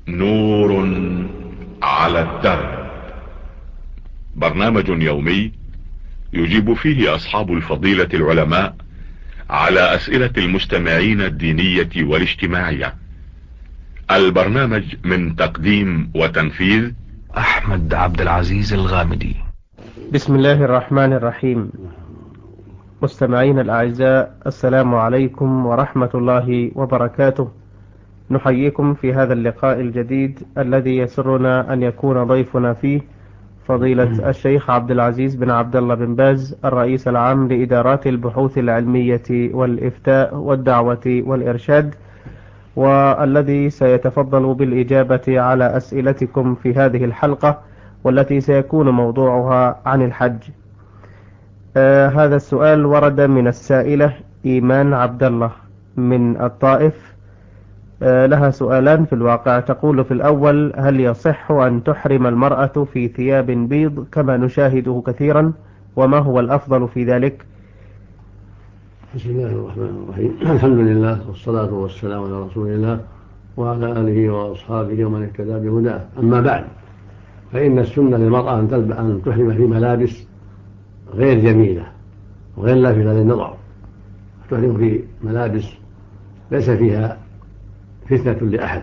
نور على الدرب. برنامج يومي يجيب فيه اصحاب الفضيلة العلماء على اسئلة المستمعين الدينية والاجتماعية. البرنامج من تقديم وتنفيذ أحمد عبد العزيز الغامدي. بسم الله الرحمن الرحيم. مستمعين الأعزاء، السلام عليكم ورحمة الله وبركاته. نحييكم في هذا اللقاء الجديد الذي يسرنا أن يكون ضيفنا فيه فضيلة الشيخ عبد العزيز بن عبد الله بن باز، الرئيس العام لإدارات البحوث العلمية والإفتاء والدعوة والإرشاد، والذي سيتفضل بالإجابة على أسئلتكم في هذه الحلقة، والتي سيكون موضوعها عن الحج. هذا السؤال ورد من السائلة إيمان عبد الله من الطائف. لها سؤالان في الواقع. تقول في الأول: هل يصح أن تحرم المرأة في ثياب بيض كما نشاهده كثيرا؟ وما هو الأفضل في ذلك؟ بسم الله الرحمن الرحيم. الحمد لله والصلاة والسلام على رسول الله وعلى آله وأصحابه ومن اهتدى بهداه. أما بعد، فإن السنة للمرأة أن تحرم في ملابس غير جميلة وغير لافتة للنظر، تحرم في ملابس ليس فيها فتنة لأحد.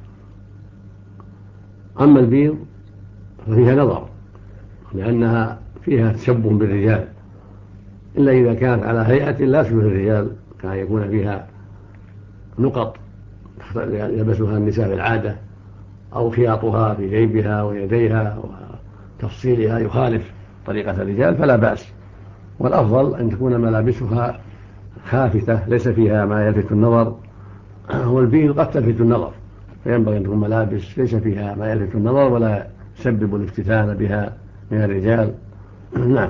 أما البيض ففيها نظر، لأنها فيها تشبه بالرجال، إلا إذا كانت على هيئة لا تشبه الرجال، كان يكون فيها نقط يلبسها النساء في العادة، أو خياطها في جيبها ويديها وتفصيلها يخالف طريقة الرجال، فلا بأس. والأفضل أن تكون ملابسها خافتة ليس فيها ما يلفت النظر، والبيض قد تلفت النظر، فينبغي أن تكون ملابس ليس فيها ما يلفت النظر ولا يسبب الافتتان بها من الرجال. نعم.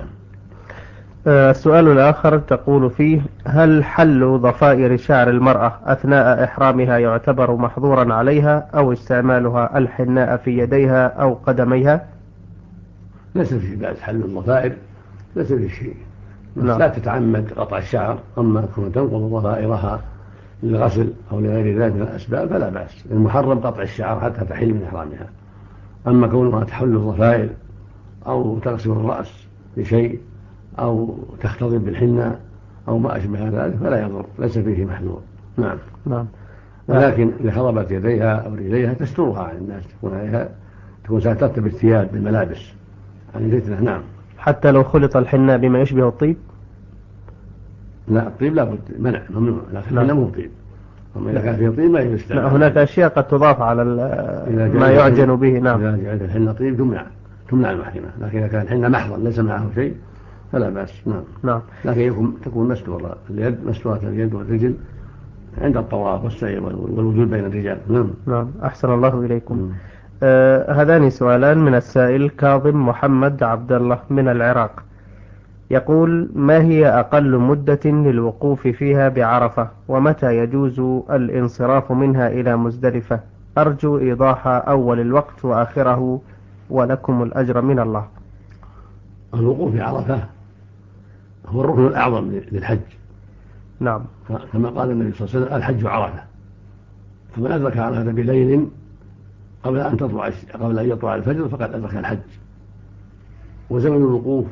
السؤال الآخر تقول فيه: هل حل ضفائر شعر المرأة أثناء إحرامها يعتبر محظورا عليها، أو استعمالها الحناء في يديها أو قدميها؟ ليس في بأس حل الضفائر، ليس في شيء، بس نعم. لا تتعمد قطع الشعر. أما كون تنقض ضفائرها للغسل أو لغير ذلك من الأسباب فلا بأس. المحرم قطع الشعر حتى تحل من إحرامها. أما كونها تحل الضفائر أو تغسل الرأس بشيء أو تختضب بالحنة أو ما أشبه ذلك فلا يضر، ليس فيه محذور. نعم. نعم. ولكن إذا خضبت يديها أو رجليها تسترها عن الناس، تكون ساترة بالثياب بالملابس عن الفتنة. نعم. حتى لو خلط الحناء بما يشبه الطيب؟ لا، الطيب لابد منع ممنوع، لكن الحنة مو طيب. أما إذا كان فيه طيب ما يجوز استعماله. هناك أشياء قد تضاف على ما يعجن به. نعم. إذا جعلت الحنة طيب تمنع المحرمة، لكن إذا كان الحنة محضا ليس معه شيء فلا بأس. نعم. نعم. لكن تكون مستورة اليد، مستورة اليد والرجل عند الطواف والسعي والوجود بين الرجال. نعم. نعم. أحسن الله إليكم. هذان سؤالان من السائل كاظم محمد عبد الله من العراق. يقول: ما هي أقل مدة للوقوف فيها بعرفة، ومتى يجوز الانصراف منها إلى مزدلفة؟ أرجو إيضاح أول الوقت وآخره، ولكم الأجر من الله. الوقوف في عرفة هو الركن الأعظم للحج. نعم. كما قال النبي صلى الله عليه وسلم: الحج عرفة. فمن أدرك عرفة بليل قبل أن يطلع الفجر فقد أدرك الحج. وزمن الوقوف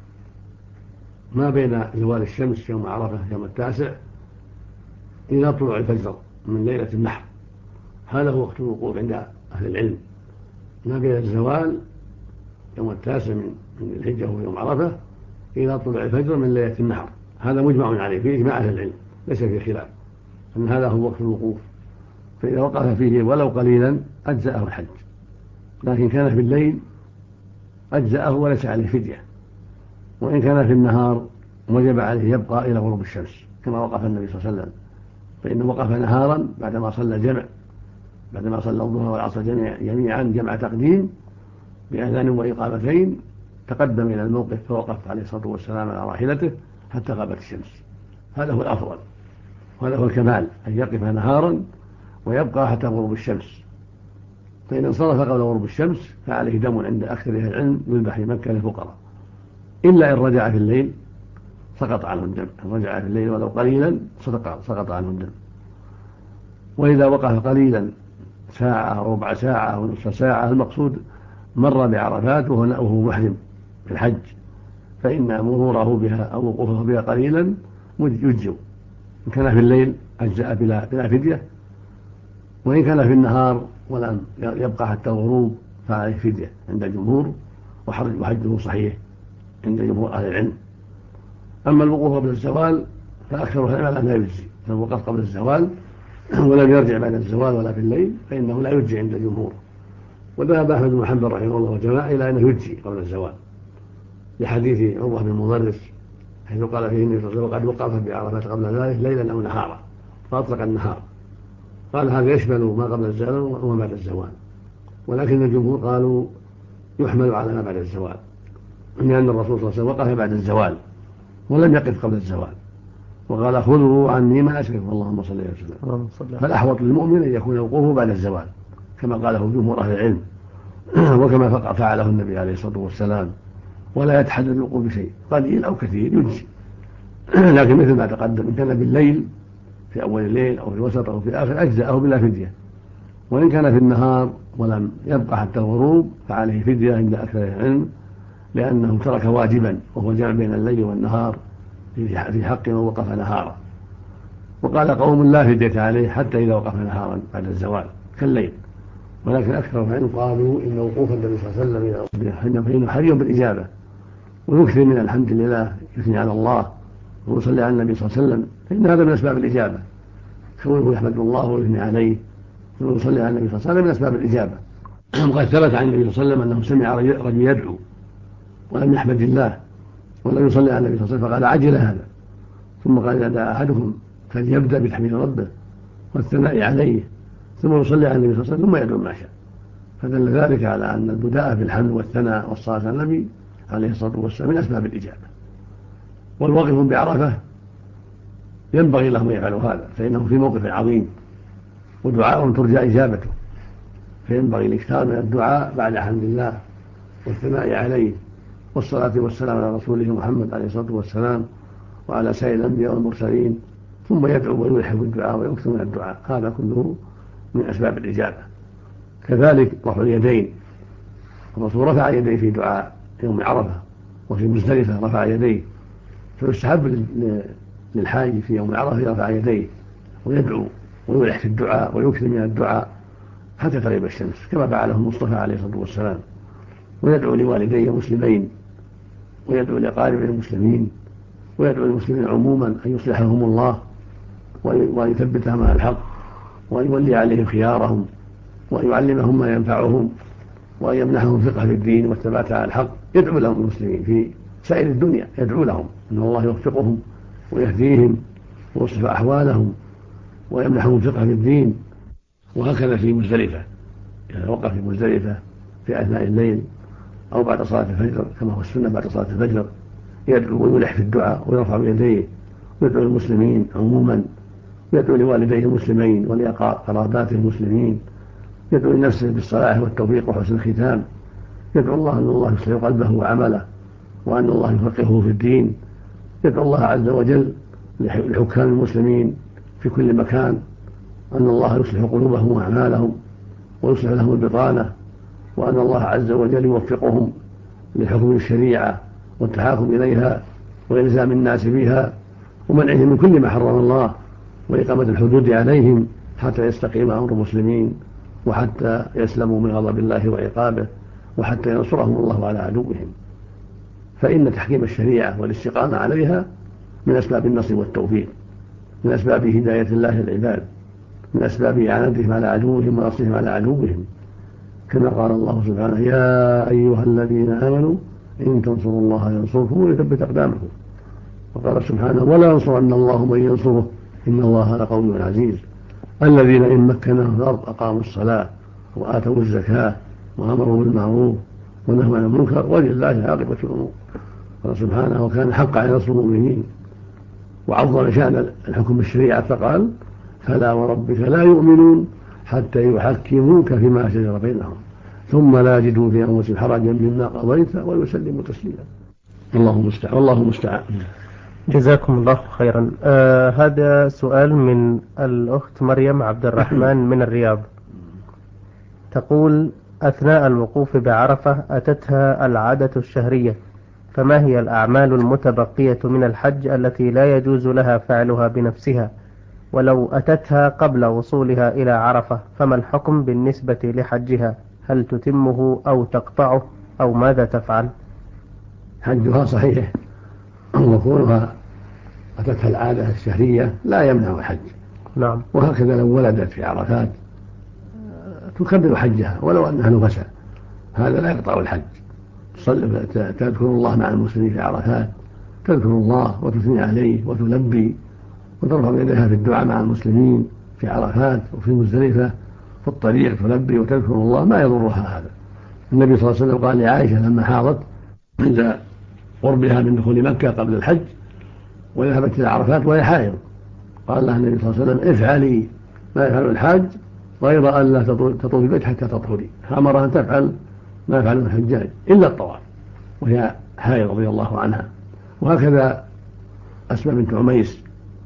ما بين زوال الشمس يوم عرفة يوم 9 إلى طلوع الفجر من ليلة النحر، هذا هو وقت الوقوف عند أهل العلم. ما بين الزوال يوم 9 من الحجة وهو يوم عرفة إلى طلوع الفجر من ليلة النحر، هذا مجمع عليه في إجماع أهل العلم، ليس فيه خلاف أن هذا هو وقت الوقوف. فإذا وقف فيه ولو قليلا أجزأه الحج، لكن كان في الليل أجزأه وليس عليه فدية. وإن كان في النهار وجب عليه يبقى إلى غروب الشمس كما وقف النبي صلى الله عليه وسلم، فإنه وقف نهارا بعدما صلى الجمع، بعدما صلى الظهر والعصر جميعا جمع تقديم بأذان وإقامتين، تقدم إلى الموقف فوقف عليه الصلاة والسلام على راحلته حتى غابت الشمس. هذا هو الأفضل، وهذا هو الكمال، أن يقف نهارا ويبقى حتى غروب الشمس. فإن انصرف قبل غروب الشمس فعليه دم عند أكثر أهل العلم يذبح في مكة للفقراء، إلا إن رجع في الليل سقط عنه الدم. إن رجع في الليل ولو قليلا سقط عنه الدم. وإذا وقف قليلا ساعة أو ربع ساعة أو نصف ساعة، المقصود مر بعرفات وهو محرم في الحج، فإن مروره بها أو وقوفه بها قليلا يجزئ. إن كان في الليل أجزأ بلا فدية، وإن كان في النهار ولم يبقى حتى الغروب فعليه فدية عند الجمهور، وحجه صحيح عند جمهور أهل العلم. أما الوقوف قبل الزوال فأكثر العلماء لا يجزي، لو وقف قبل الزوال ولم يرجع بعد الزوال ولا في الليل فإنه لا يجزي عند الجمهور. وذهب أحمد بن حنبل رحمه الله وجماعة إلى أنه يجزي قبل الزوال، لحديث عروة بن المضرس حيث قال فيه النبي صلى الله عليه وسلم: قد وقف بعرفات قبل ذلك ليلا أو نهارا، فأطلق النهار. قال هذا يشمل ما قبل الزوال وما بعد الزوال، ولكن الجمهور قالوا يحمل على ما بعد الزوال، لأن الرسول صلى الله عليه وسلم وقف بعد الزوال ولم يقف قبل الزوال، وقال: خذوا عني مناسككم اللهم صل وسلم. فالأحوط للمؤمن أن يكون وقوفه بعد الزوال كما قاله جمهور أهل العلم وكما فعله النبي عليه الصلاة والسلام، ولا يتحدد الوقوف بشيء، قليل أو كثير يجزي. لكن مثل ما تقدم إن كان بالليل في أول الليل أو في الوسط أو في آخر أجزأه بلا فدية، وإن كان في النهار ولم يبقى حتى الغروب فعليه فدية عند أكثر العلم، لأنه ترك واجبا وهو الجمع بين الليل والنهار في حق من وقف نهارا. وقال قوم لا فدية عليه حتى إذا وقف نهارا بعد الزوال كالليل، ولكن أكثر العلم قالوا إن وقوف النبي صلى الله عليه وسلم فإنه حري بالإجابة، ويكثر من الحمد لله، يثني على الله ويصلي على النبي صلى الله عليه وسلم، فإن هذا من أسباب الإجابة، كونه يحمد الله ويثني عليه ويصلي على النبي صلى الله عليه وسلم من أسباب الإجابة. وقد ثبت عن النبي صلى الله عليه وسلم أنه سمع رجل يدعو ولم يحمد الله ولم يصلي على النبي صلى الله عليه وسلم، فقال: عجل هذا. ثم قال: إذا دعا أحدكم فليبدأ بتحميد ربه والثناء عليه ثم يصلي على النبي صلى الله عليه وسلم ثم يدعو ما شاء. فدل ذلك على أن البداء بالحمد والثناء والصلاة على النبي عليه الصلاة والسلام من أسباب الإجابة. والواقف بعرفة ينبغي لهم أن يفعلوا هذا، فإنه في موقف عظيم ودعاء ترجى إجابته، فينبغي الإكثار من الدعاء بعد حمد الله والثناء عليه والصلاة والسلام على رسوله محمد عليه الصلاة والسلام وعلى سائر الأنبياء والمرسلين، ثم يدعو ويلحق الدعاء ويكثر من الدعاء، هذا كله من أسباب الإجابة. كذلك رفع اليدين، الرسول رفع يديه في دعاء يوم عرفة وفي مزدلفة رفع يديه، فيستحب للحاج في يوم عرفة يرفع يديه ويدعو ويلح في الدعاء ويكثر من الدعاء حتى تغيب الشمس كما فعله المصطفى عليه الصلاة والسلام، ويدعو لوالديه مسلمين ويدعو لأقاربه المسلمين ويدعو للمسلمين عموما أن يصلحهم الله وأن يثبتهم على الحق وأن يولي عليهم خيارهم وأن يعلمهم ما ينفعهم وأن يمنحهم فقه في الدين والثبات على الحق. يدعو لهم المسلمين في سائر الدنيا، يدعو لهم أن الله يوفقهم ويهديهم ويصلح أحوالهم ويمنحهم فقه في الدين. وهكذا في مزدلفة، إذا وقف في مزدلفة في أثناء الليل أو بعد صلاة الفجر كما هو السنة بعد صلاة الفجر يدعو ويلح في الدعاء ويرفع يديه ويدعو للمسلمين عموما، يدعو لوالديه المسلمين ولقراباته المسلمين، يدعو لنفسه بالصلاح والتوفيق وحسن الختام، يدعو الله أن الله يصلح قلبه وعمله وأن الله يفقهه في الدين، يدعو الله عز وجل لحكام المسلمين في كل مكان أن الله يصلح قلوبهم وأعمالهم ويصلح لهم البطانة، وأن الله عز وجل يوفقهم لحكم الشريعة والتحاكم إليها وإلزام الناس بها ومنعهم من كل ما حرم الله وإقامة الحدود عليهم حتى يستقيم أمر المسلمين وحتى يسلموا من غضب الله وعقابه وحتى ينصرهم الله على عدوهم. فإن تحكيم الشريعة والاستقامة عليها من أسباب النصر والتوفيق، من أسباب هداية الله للعباد، من أسباب إعانتهم على عدوهم ونصرهم على عدوهم، كما قال الله سبحانه: يا أيها الذين آمنوا إن تنصروا الله ينصركم ويثبت أقدامكم. وقال سبحانه: ولا ينصرن الله من ينصره إن الله لقوي عزيز. الذين إن مكناهم في الأرض أقاموا الصلاة وآتوا الزكاة وأمروا بالمعروف ونهوا عن المنكر ولله عاقبة الأمور. قال سبحانه: وكان حقا على نصر المؤمنين. وعظم شأن الحكم بالشريعة فقال: فلا وربك لا يؤمنون حتى يحكموك فيما شجر بينهم ثم لا يجدوا في أنفسهم حرجا مما قضيت ويسلموا تسليما. والله المستعان. جزاكم الله خيرا. هذا سؤال من الأخت مريم عبد الرحمن من الرياض، تقول: أثناء الوقوف بعرفة أتتها العادة الشهرية، فما هي الأعمال المتبقية من الحج التي لا يجوز لها فعلها بنفسها؟ ولو أتتها قبل وصولها إلى عرفة فما الحكم بالنسبة لحجها؟ هل تتمه أو تقطعه أو ماذا تفعل؟ حجها صحيح، وكونها أتتها العادة الشهرية لا يمنع الحج. نعم. وهكذا لو ولدت في عرفات تكمل حجها ولو أنها نفسا، هذا لا يقطع الحج. تذكر الله مع المسلمين في عرفات، تذكر الله وتثني عليه وتلبي وترفع يديها في الدعاء مع المسلمين في عرفات وفي مزدلفة في الطريق، تلبي وتذكر الله، ما يضرها هذا. النبي صلى الله عليه وسلم قال لعائشة لما حاضت عند قربها من دخول مكة قبل الحج وذهبت إلى عرفات وهي حائض، قال لها النبي صلى الله عليه وسلم: افعلي ما يفعل الحاج غير أن لا تطوفي البيت حتى تطهري. فأمرها أن تفعل ما يفعله الحجاج إلا الطواف وهي حائض رضي الله عنها. وهكذا أسماء بنت عميس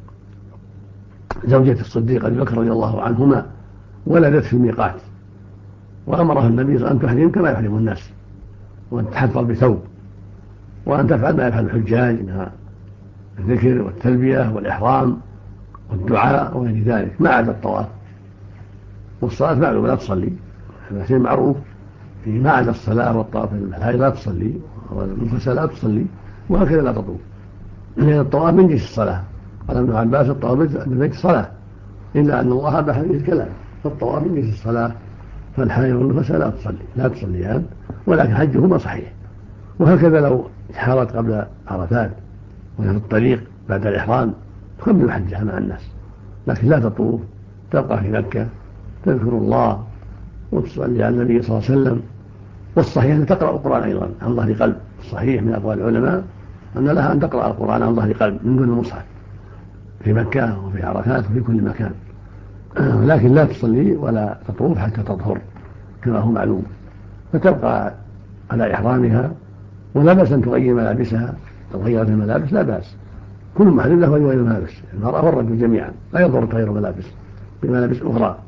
زوجة الصديق أبي بكر رضي الله عنهما ولدت في الميقات، وأمرها النبي صلى الله عليه وسلم أن تحرم كما يحرم الناس، وأن تحفظ بثوب، وأن تفعل ما يفعل الحجاج من الذكر والتلبية والإحرام والدعاء وغير ذلك ما عدا الطواف. والصلاة معلومة لا تصلي، هذا شيء معروف، في ما عدا الصلاة والطواف الحائض لا تصلي والنفساء لا تصلي، وهكذا لا تطوف، لأن الطواف من جنس الصلاة. قال ابن عباس: الطواف بالبيت صلاة، إلا أن الله أباح فيه الكلام، فالطواف من جنس الصلاة، فالحائض والنفساء لا تصليان، ولكن حجهما صحيح. وهكذا لو حارت قبل عرفات وهي في الطريق بعد الإحرام تكمل حجها مع الناس، لكن لا تطوف، تبقى في مكة تذكر الله وتصلي على النبي صلى الله عليه وسلم. والصحيح أن تقرأ القرآن أيضا عن ظهر قلب، الصحيح من أقوال العلماء أن لها أن تقرأ القرآن عن ظهر قلب من دون المصحف في مكة وفي عرفات وفي كل مكان، لكن لا تصلي ولا تطوف حتى تطهر كما هو معلوم، فتبقى على إحرامها، ولا بأس أن تغير ملابسها. لو غيرت الملابس لا بأس، كل محرم له أن يغير الملابس، المرأة والرجل جميعا لا يضر تغير ملابس بملابس أخرى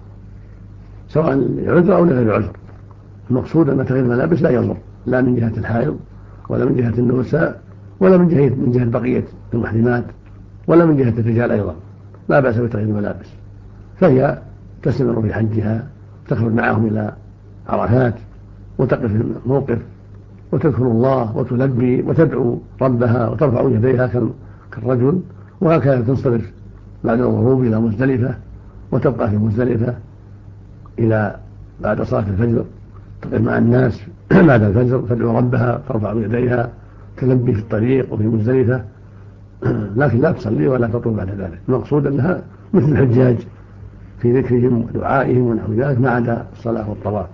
سواء لعذر أو لغير عذر. المقصود أن تغيير الملابس لا يضر، لا من جهة الحائض ولا من جهة النساء ولا من جهة بقية المحرمات ولا من جهة الرجال أيضا، لا بأس بتغيير الملابس. فهي تستمر في حجها، تخرج معهم إلى عرفات وتقف في الموقف وتذكر الله وتلبي وتدعو ربها وترفع يديها كالرجل، وهكذا تنصرف بعد الغروب إلى مزدلفة وتبقى في مزدلفة إلى بعد صلاة الفجر، تقف مع الناس بعد الفجر تدعو ربها ترفع يديها تلبي في الطريق وفي مزدلفة، لكن لا تصلي ولا تطوف بعد ذلك. المقصود أنها مثل الحجاج في ذكرهم ودعائهم ونحو ذلك ما عدا الصلاة والطواف.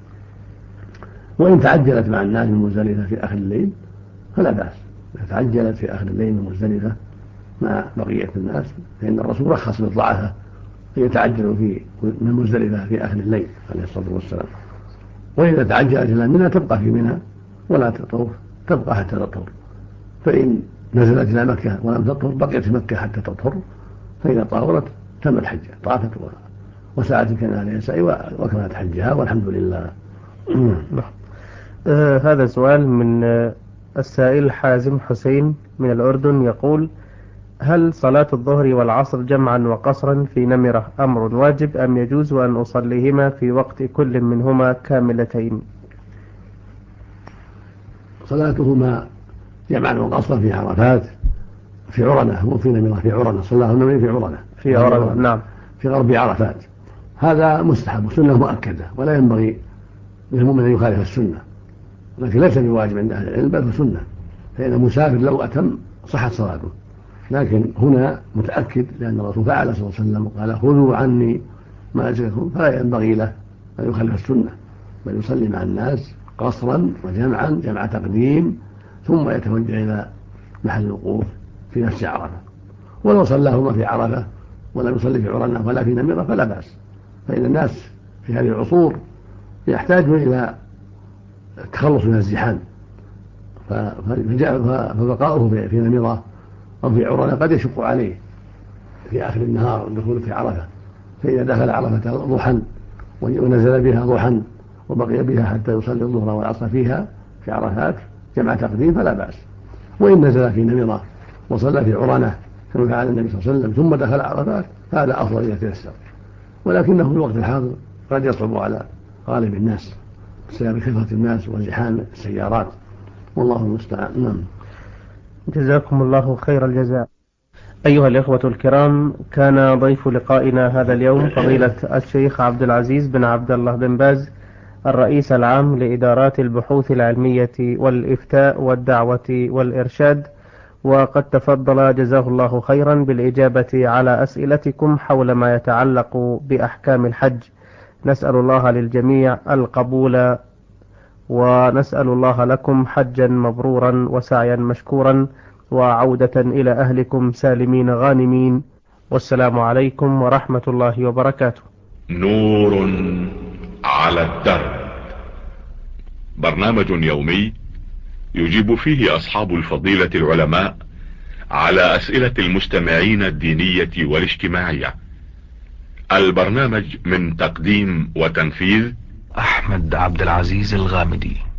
وإن تعجلت مع الناس من مزدلفة في آخر الليل فلا بأس، إذا تعجلت في آخر الليل من مزدلفة مع بقية الناس فإن الرسول رخص للضعفاء فيتعجلوا من مزدلفة في آخر الليل عليه الصلاة والسلام. وإذا تعجلت إلى منى تبقى في منى ولا تطوف، تبقى حتى تطهر، فإن نزلت إلى مكة ولم تطهر بقيت في مكة حتى تطهر، فإذا طهرت تم الحج، طافت وسعت كان عليها سعي وكملت حجها والحمد لله. هذا سؤال من السائل حازم حسين من الأردن، يقول: هل صلاة الظهر والعصر جمعا وقصرا في نمرة أمر واجب أم يجوز أن أصليهما في وقت كل منهما كاملتين؟ صلاتهما جمعا وقصرا في عرفات في عرنة، مو في نمرة، في عرنة، صلاهن في عرنة نعم، في غرب عرفات، هذا مستحب وسنة مؤكدة، ولا ينبغي للمؤمن أن يخالف السنة، لكن ليس بواجب عند أهل العلم بل سنة، فإن المسافر لو أتم صحت صلاته، لكن هنا متأكد لأن الرسول فعل صلى الله عليه وسلم قال: خذوا عني مناسككم، فلا ينبغي له أن يخالف السنة بل يصلي مع الناس قصرا وجمعا جمع تقديم ثم يتوجه إلى محل الوقوف في نفس عرفة. ولو صلاهما في عرفة ولم يصلي في عرنة ولا في نمرة فلا بأس، فإن الناس في هذه العصور يحتاجون إلى التخلص من الزحام، فبقاؤه في نمرة أو في عرنة قد يشق عليه في آخر النهار والدخول في عرفة، فإذا دخل عرفة ضحى ونزل بها ضحى وبقي بها حتى يصلي الظهر والعصر فيها في عرفات جمع تقديم فلا بأس. وإن نزل في نمرة وصلى في عرنة كما فعل النبي صلى الله عليه وسلم ثم دخل عرفات فهذا أفضل إذا تيسر، ولكنه في الوقت الحاضر قد يصعب على غالب الناس بسبب كثرة الناس وازدحام السيارات، والله المستعان. نعم. جزاكم الله خير الجزاء. أيها الإخوة الكرام، كان ضيف لقائنا هذا اليوم فضيلة الشيخ عبد العزيز بن عبد الله بن باز، الرئيس العام لإدارات البحوث العلمية والإفتاء والدعوة والإرشاد، وقد تفضل جزاه الله خيرا بالإجابة على أسئلتكم حول ما يتعلق بأحكام الحج. نسأل الله للجميع القبول، ونسأل الله لكم حجا مبرورا وسعيا مشكورا وعودة إلى أهلكم سالمين غانمين، والسلام عليكم ورحمة الله وبركاته. نور على الدرب، برنامج يومي يجيب فيه أصحاب الفضيلة العلماء على أسئلة المستمعين الدينية والاجتماعية. البرنامج من تقديم وتنفيذ أحمد عبد العزيز الغامدي.